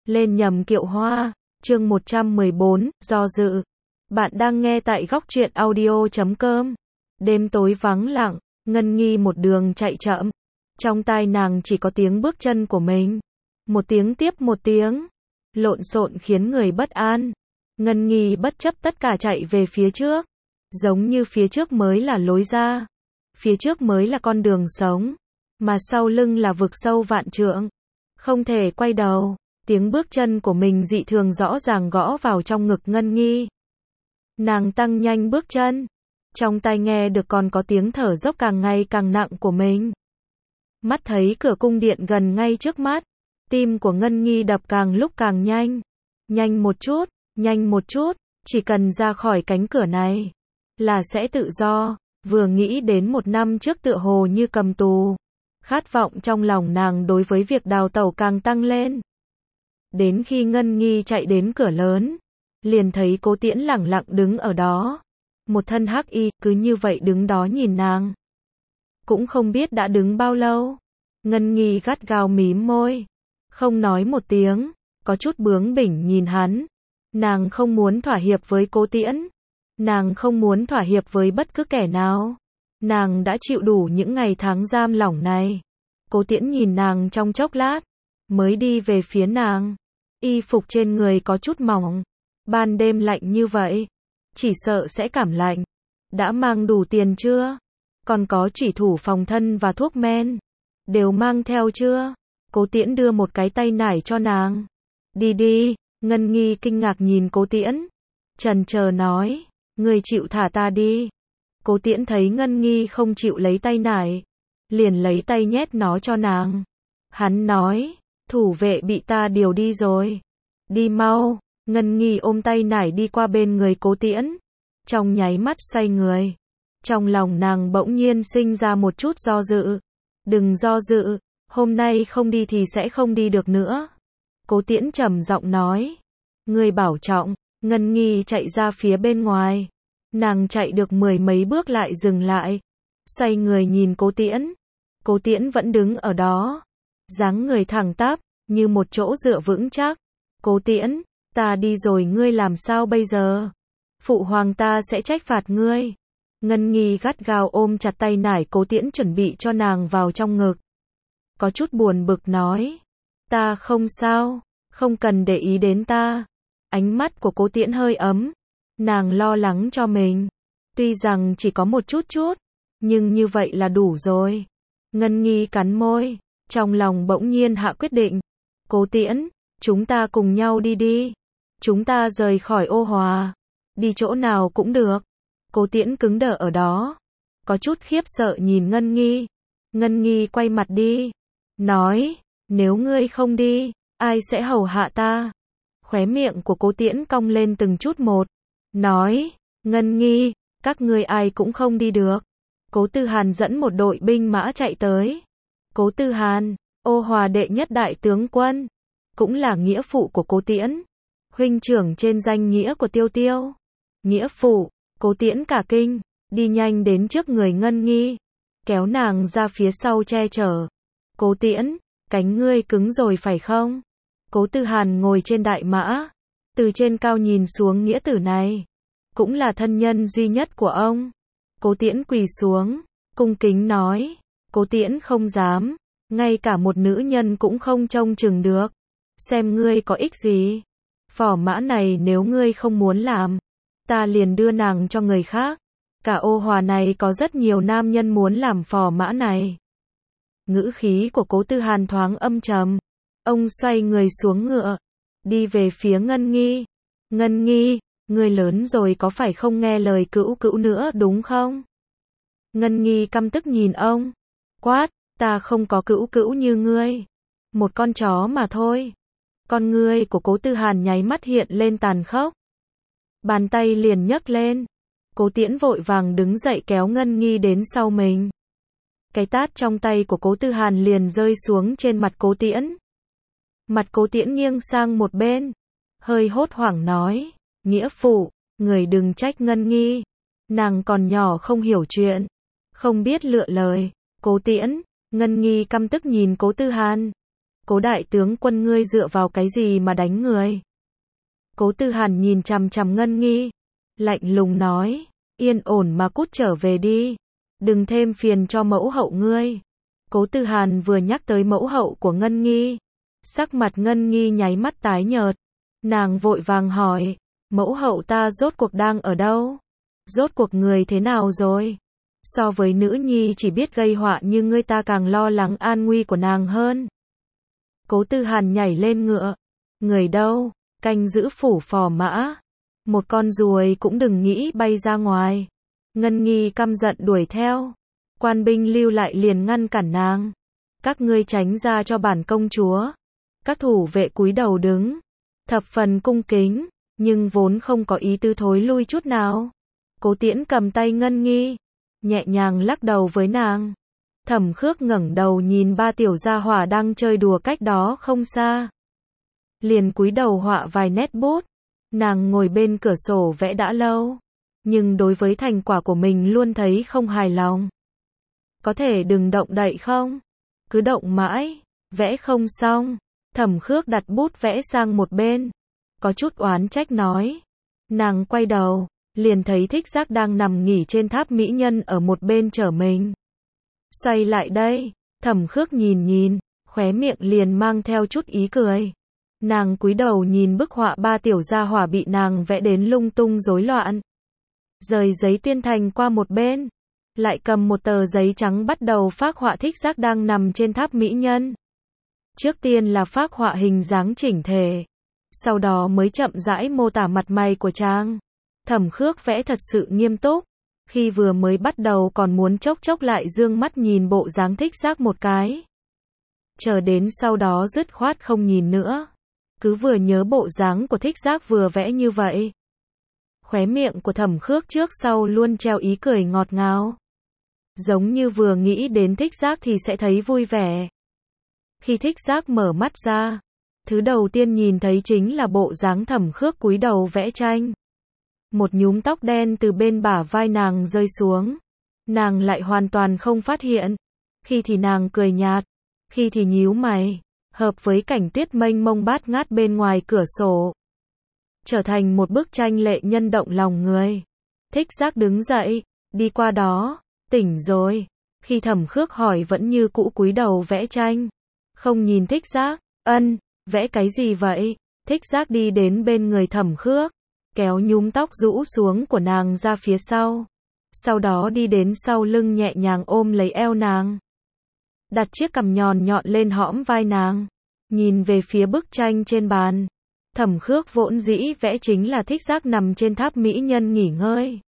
lên nhầm kiệu hoa, chương 114, do dự. Bạn đang nghe tại góc truyện audio.com. Đêm tối vắng lặng, Ngân Nghi một đường chạy chậm. Trong tai nàng chỉ có tiếng bước chân của mình. Một tiếng tiếp một tiếng. Lộn xộn khiến người bất an. Ngân Nghi bất chấp tất cả chạy về phía trước. Giống như phía trước mới là lối ra. Phía trước mới là con đường sống. Mà sau lưng là vực sâu vạn trượng. Không thể quay đầu. Tiếng bước chân của mình dị thường rõ ràng gõ vào trong ngực Ngân Nghi. Nàng tăng nhanh bước chân. Trong tai nghe được còn có tiếng thở dốc càng ngày càng nặng của mình. Mắt thấy cửa cung điện gần ngay trước mắt. Tim của Ngân Nghi đập càng lúc càng nhanh. Nhanh một chút, nhanh một chút. Chỉ cần ra khỏi cánh cửa này là sẽ tự do. Vừa nghĩ đến một năm trước tựa hồ như cầm tù. Khát vọng trong lòng nàng đối với việc đào tẩu càng tăng lên. Đến khi Ngân Nghi chạy đến cửa lớn, liền thấy Cố Tiễn lẳng lặng đứng ở đó. Một thân hắc y, cứ như vậy đứng đó nhìn nàng. Cũng không biết đã đứng bao lâu. Ngân Nghi gắt gao mím môi, không nói một tiếng, có chút bướng bỉnh nhìn hắn. Nàng không muốn thỏa hiệp với Cố Tiễn. Nàng không muốn thỏa hiệp với bất cứ kẻ nào. Nàng đã chịu đủ những ngày tháng giam lỏng này. Cố Tiễn nhìn nàng trong chốc lát, mới đi về phía nàng. Y phục trên người có chút mỏng. Ban đêm lạnh như vậy, chỉ sợ sẽ cảm lạnh. Đã mang đủ tiền chưa? Còn có chủy thủ phòng thân và thuốc men. Đều mang theo chưa? Cố Tiễn đưa một cái tay nải cho nàng. Đi đi. Ngân Nghi kinh ngạc nhìn Cố Tiễn. Chần chờ nói. Ngươi chịu thả ta đi. Cố Tiễn thấy Ngân Nghi không chịu lấy tay nải, liền lấy tay nhét nó cho nàng. Hắn nói, thủ vệ bị ta điều đi rồi. Đi mau. Ngân Nghi ôm tay nải đi qua bên người Cố Tiễn. Trong nháy mắt say người. Trong lòng nàng bỗng nhiên sinh ra một chút do dự. Đừng do dự, hôm nay không đi thì sẽ không đi được nữa. Cố Tiễn trầm giọng nói. Ngươi bảo trọng. Ngân Nghi chạy ra phía bên ngoài. Nàng chạy được 10 mấy bước lại dừng lại. Xoay người nhìn Cố Tiễn. Cố Tiễn vẫn đứng ở đó. Dáng người thẳng tắp, như một chỗ dựa vững chắc. Cố Tiễn, ta đi rồi ngươi làm sao bây giờ? Phụ hoàng ta sẽ trách phạt ngươi. Ngân Nghi gắt gao ôm chặt tay nải Cố Tiễn chuẩn bị cho nàng vào trong ngực. Có chút buồn bực nói. Ta không sao, không cần để ý đến ta. Ánh mắt của Cố Tiễn hơi ấm. Nàng lo lắng cho mình. Tuy rằng chỉ có một chút, nhưng như vậy là đủ rồi. Ngân Nghi cắn môi, trong lòng bỗng nhiên hạ quyết định. Cố Tiễn, chúng ta cùng nhau đi đi. Chúng ta rời khỏi Ô Hòa. Đi chỗ nào cũng được. Cố Tiễn cứng đờ ở đó. Có chút khiếp sợ nhìn Ngân Nghi. Ngân Nghi quay mặt đi. Nói, nếu ngươi không đi, ai sẽ hầu hạ ta? Khóe miệng của Cố Tiễn cong lên từng chút một. Nói, Ngân Nghi, các ngươi ai cũng không đi được. Cố Tư Hàn dẫn một đội binh mã chạy tới. Cố Tư Hàn, Ô Hòa đệ nhất đại tướng quân, cũng là nghĩa phụ của Cố Tiễn. Huynh trưởng trên danh nghĩa của Tiêu Tiêu. Nghĩa phụ, Cố Tiễn cả kinh, đi nhanh đến trước người Ngân Nghi, kéo nàng ra phía sau che chở. Cố Tiễn, cánh ngươi cứng rồi phải không? Cố Tư Hàn ngồi trên đại mã, từ trên cao nhìn xuống nghĩa tử này, cũng là thân nhân duy nhất của ông. Cố Tiễn quỳ xuống, cung kính nói, Cố Tiễn không dám, ngay cả một nữ nhân cũng không trông chừng được. Xem ngươi có ích gì? Phò mã này nếu ngươi không muốn làm, ta liền đưa nàng cho người khác. Cả Ô Hòa này có rất nhiều nam nhân muốn làm phò mã này. Ngữ khí của Cố Tư Hàn thoáng âm trầm. Ông xoay người xuống ngựa, đi về phía Ngân Nghi. Ngân Nghi, ngươi lớn rồi có phải không nghe lời cữu cữu nữa đúng không? Ngân Nghi căm tức nhìn ông. Quát, ta không có cữu cữu như ngươi. Một con chó mà thôi. Con ngươi của Cố Tư Hàn nháy mắt hiện lên tàn khốc. Bàn tay liền nhấc lên. Cố Tiễn vội vàng đứng dậy kéo Ngân Nghi đến sau mình. Cái tát trong tay của Cố Tư Hàn liền rơi xuống trên mặt Cố Tiễn. Mặt Cố Tiễn nghiêng sang một bên, hơi hốt hoảng nói, nghĩa phụ, người đừng trách Ngân Nghi. Nàng còn nhỏ không hiểu chuyện, không biết lựa lời. Cố Tiễn, Ngân Nghi căm tức nhìn Cố Tư Hàn. Cố đại tướng quân ngươi dựa vào cái gì mà đánh người? Cố Tư Hàn nhìn chằm chằm Ngân Nghi, lạnh lùng nói, yên ổn mà cút trở về đi, đừng thêm phiền cho mẫu hậu ngươi. Cố Tư Hàn vừa nhắc tới mẫu hậu của Ngân Nghi, sắc mặt Ngân Nghi nháy mắt tái nhợt, nàng vội vàng hỏi, mẫu hậu ta rốt cuộc đang ở đâu? Rốt cuộc người thế nào rồi? So với nữ nhi chỉ biết gây họa như ngươi ta càng lo lắng an nguy của nàng hơn. Cố Tư Hàn nhảy lên ngựa, người đâu? Canh giữ phủ phò mã. Một con ruồi cũng đừng nghĩ bay ra ngoài. Ngân Nghi căm giận đuổi theo. Quan binh lưu lại liền ngăn cản nàng. Các ngươi tránh ra cho bản công chúa. Các thủ vệ cúi đầu đứng, thập phần cung kính, nhưng vốn không có ý tư thối lui chút nào. Cố Tiễn cầm tay Ngân Nghi, nhẹ nhàng lắc đầu với nàng. Thẩm Khước ngẩng đầu nhìn ba tiểu gia hỏa đang chơi đùa cách đó không xa. Liền cúi đầu họa vài nét bút. Nàng ngồi bên cửa sổ vẽ đã lâu, nhưng đối với thành quả của mình luôn thấy không hài lòng. Có thể đừng động đậy không? Cứ động mãi, vẽ không xong. Thẩm Khước đặt bút vẽ sang một bên, có chút oán trách nói. Nàng quay đầu, liền thấy Thích Giác đang nằm nghỉ trên tháp mỹ nhân ở một bên chờ mình. Xoay lại đây, Thẩm Khước nhìn, khóe miệng liền mang theo chút ý cười. Nàng cúi đầu nhìn bức họa ba tiểu gia hỏa bị nàng vẽ đến lung tung rối loạn. Rời giấy tuyên thành qua một bên, lại cầm một tờ giấy trắng bắt đầu phác họa Thích Giác đang nằm trên tháp mỹ nhân. Trước tiên là phác họa hình dáng chỉnh thể, sau đó mới chậm rãi mô tả mặt mày của chàng. Thẩm Khước vẽ thật sự nghiêm túc, khi vừa mới bắt đầu còn muốn chốc chốc lại dương mắt nhìn bộ dáng Thích Giác một cái. Chờ đến sau đó dứt khoát không nhìn nữa, cứ vừa nhớ bộ dáng của Thích Giác vừa vẽ như vậy. Khóe miệng của Thẩm Khước trước sau luôn treo ý cười ngọt ngào, giống như vừa nghĩ đến Thích Giác thì sẽ thấy vui vẻ. Khi Thích Giác mở mắt ra, thứ đầu tiên nhìn thấy chính là bộ dáng Thẩm Khước cúi đầu vẽ tranh. Một nhúm tóc đen từ bên bả vai nàng rơi xuống, nàng lại hoàn toàn không phát hiện. Khi thì nàng cười nhạt, khi thì nhíu mày, hợp với cảnh tuyết mênh mông bát ngát bên ngoài cửa sổ, trở thành một bức tranh lệ nhân động lòng người. Thích Giác đứng dậy, đi qua đó, tỉnh rồi. Khi Thẩm Khước hỏi vẫn như cũ cúi đầu vẽ tranh, không nhìn Thích Giác. Vẽ cái gì vậy? Thích Giác đi đến bên người Thẩm Khước, kéo nhúm tóc rũ xuống của nàng ra phía sau, sau đó đi đến sau lưng nhẹ nhàng ôm lấy eo nàng, đặt chiếc cằm nhọn nhọn lên hõm vai nàng, nhìn về phía bức tranh trên bàn. Thẩm Khước vốn dĩ vẽ chính là Thích Giác nằm trên tháp mỹ nhân nghỉ ngơi.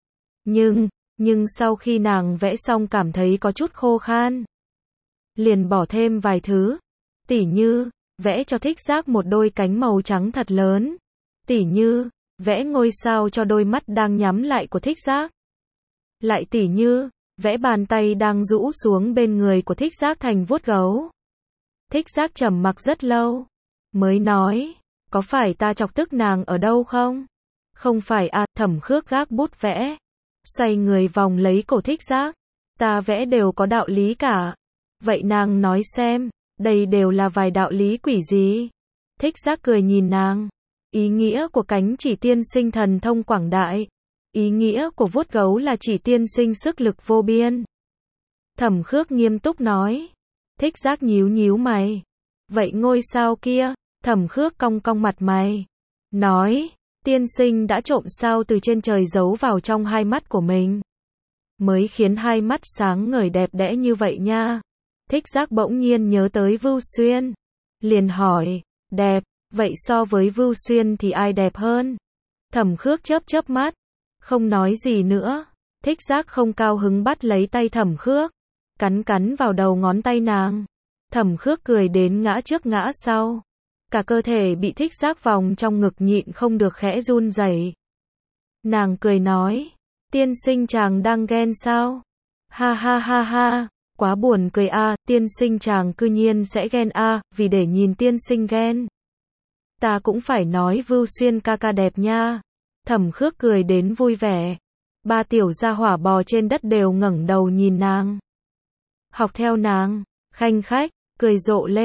Nhưng sau khi nàng vẽ xong cảm thấy có chút khô khan, liền bỏ thêm vài thứ, tỉ như vẽ cho Thích Giác một đôi cánh màu trắng thật lớn, tỉ như vẽ ngôi sao cho đôi mắt đang nhắm lại của Thích Giác, lại tỉ như vẽ bàn tay đang rũ xuống bên người của Thích Giác thành vuốt gấu. Thích Giác trầm mặc rất lâu, mới nói, có phải ta chọc tức nàng ở đâu không? Không phải à? Thẩm Khước gác bút vẽ, xoay người vòng lấy cổ Thích Giác, ta vẽ đều có đạo lý cả. Vậy nàng nói xem, đây đều là vài đạo lý quỷ gì? Thích Giác cười nhìn nàng, ý nghĩa của cánh chỉ tiên sinh thần thông quảng đại, ý nghĩa của vuốt gấu là chỉ tiên sinh sức lực vô biên. Thẩm Khước nghiêm túc nói. Thích Giác nhíu mày. Vậy ngôi sao kia? Thẩm Khước cong cong mặt mày, nói, tiên sinh đã trộm sao từ trên trời giấu vào trong hai mắt của mình, mới khiến hai mắt sáng ngời đẹp đẽ như vậy nha. Thích Giác bỗng nhiên nhớ tới Vưu Xuyên, liền hỏi, đẹp, vậy so với Vưu Xuyên thì ai đẹp hơn? Thẩm Khước chớp mắt, không nói gì nữa. Thích Giác không cao hứng bắt lấy tay Thẩm Khước, cắn vào đầu ngón tay nàng. Thẩm Khước cười đến ngã trước ngã sau, cả cơ thể bị Thích Giác vòng trong ngực nhịn không được khẽ run rẩy. Nàng cười nói, tiên sinh chàng đang ghen sao? Ha ha ha ha, quá buồn cười a, tiên sinh chàng cư nhiên sẽ ghen a, vì để nhìn tiên sinh ghen, ta cũng phải nói Vưu Xuyên ca ca đẹp nha. Thẩm Khước cười đến vui vẻ. Ba tiểu gia hỏa bò trên đất đều ngẩng đầu nhìn nàng, học theo nàng, khanh khách, cười rộ lên.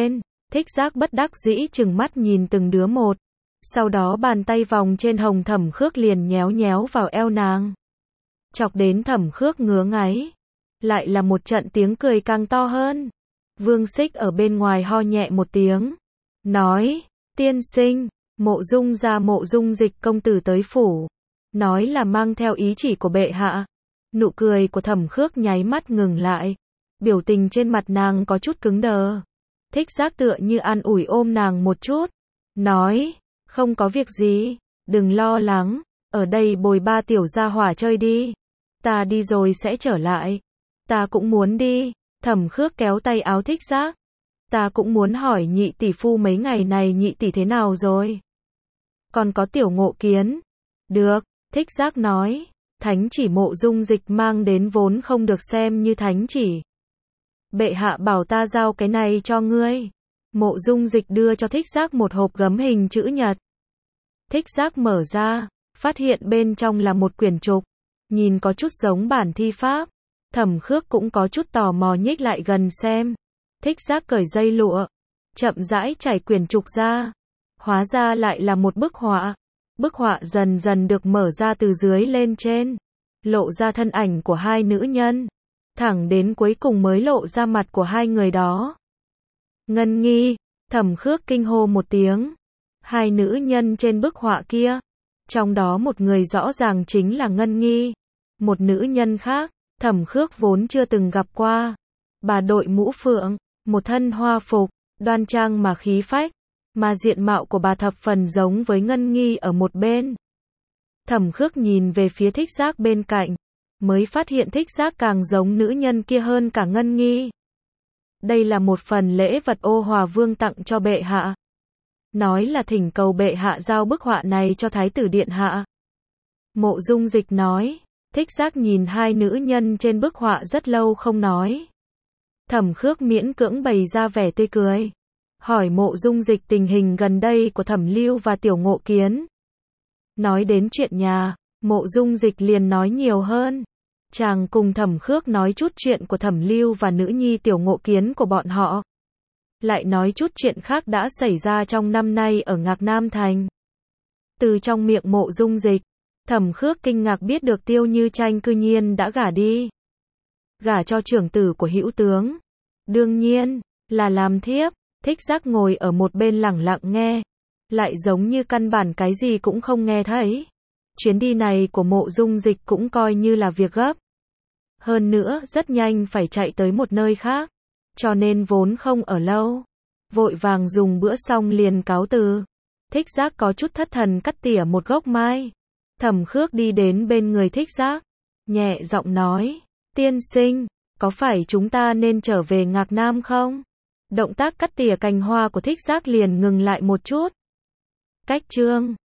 Thích Giác bất đắc dĩ trừng mắt nhìn từng đứa một. Sau đó bàn tay vòng trên hồng Thẩm Khước liền nhéo nhéo vào eo nàng. Chọc đến Thẩm Khước ngứa ngáy. Lại là một trận tiếng cười càng to hơn. Vương Xích ở bên ngoài ho nhẹ một tiếng. Nói, tiên sinh, Mộ Dung gia Mộ Dung Dịch công tử tới phủ. Nói là mang theo ý chỉ của bệ hạ. Nụ cười của Thẩm Khước nháy mắt ngừng lại. Biểu tình trên mặt nàng có chút cứng đờ. Thích Giác tựa như an ủi ôm nàng một chút. Nói, không có việc gì, đừng lo lắng, ở đây bồi ba tiểu gia hỏa chơi đi. Ta đi rồi sẽ trở lại. Ta cũng muốn đi. Thẩm Khước kéo tay áo Thích Giác. Ta cũng muốn hỏi nhị tỷ phu mấy ngày này nhị tỷ thế nào rồi. Còn có Tiểu Ngộ Kiến. Được, Thích Giác nói. Thánh chỉ Mộ Dung Dịch mang đến vốn không được xem như thánh chỉ. Bệ hạ bảo ta giao cái này cho ngươi. Mộ Dung Dịch đưa cho Thích Giác một hộp gấm hình chữ nhật. Thích Giác mở ra, phát hiện bên trong là một quyển trục. Nhìn có chút giống bản thi pháp. Thẩm Khước cũng có chút tò mò nhích lại gần xem. Thích Giác cởi dây lụa, chậm rãi trải quyển trục ra. Hóa ra lại là một bức họa. Bức họa dần dần được mở ra từ dưới lên trên. Lộ ra thân ảnh của hai nữ nhân. Thẳng đến cuối cùng mới lộ ra mặt của hai người đó. Ngân Nghi, Thẩm Khước kinh hô một tiếng. Hai nữ nhân trên bức họa kia. Trong đó một người rõ ràng chính là Ngân Nghi. Một nữ nhân khác, Thẩm Khước vốn chưa từng gặp qua. Bà đội mũ phượng, một thân hoa phục, đoan trang mà khí phách. Mà diện mạo của bà thập phần giống với Ngân Nghi ở một bên. Thẩm Khước nhìn về phía Thích Giác bên cạnh. Mới phát hiện Thích Giác càng giống nữ nhân kia hơn cả Ngân Nghi. Đây là một phần lễ vật Ô Hòa Vương tặng cho bệ hạ. Nói là thỉnh cầu bệ hạ giao bức họa này cho Thái tử điện hạ. Mộ Dung Dịch nói. Thích Giác nhìn hai nữ nhân trên bức họa rất lâu không nói. Thẩm Khước miễn cưỡng bày ra vẻ tươi cười. Hỏi Mộ Dung Dịch tình hình gần đây của Thẩm Lưu và Tiểu Ngộ Kiến. Nói đến chuyện nhà, Mộ Dung Dịch liền nói nhiều hơn. Chàng cùng Thẩm Khước nói chút chuyện của Thẩm Lưu và nữ nhi Tiểu Ngộ Kiến của bọn họ. Lại nói chút chuyện khác đã xảy ra trong năm nay ở Ngạc Nam Thành. Từ trong miệng Mộ Dung Dịch, Thẩm Khước kinh ngạc biết được Tiêu Như Tranh cư nhiên đã gả đi. Gả cho trưởng tử của Hữu tướng. Đương nhiên, là làm thiếp. Thích Giác ngồi ở một bên lẳng lặng nghe. Lại giống như căn bản cái gì cũng không nghe thấy. Chuyến đi này của Mộ Dung Dịch cũng coi như là việc gấp. Hơn nữa, rất nhanh phải chạy tới một nơi khác. Cho nên vốn không ở lâu. Vội vàng dùng bữa xong liền cáo từ. Thích Giác có chút thất thần cắt tỉa một gốc mai. Thẩm Khước đi đến bên người Thích Giác. Nhẹ giọng nói. Tiên sinh, có phải chúng ta nên trở về Ngạc Nam không? Động tác cắt tỉa cành hoa của Thích Giác liền ngừng lại một chút. Cách chương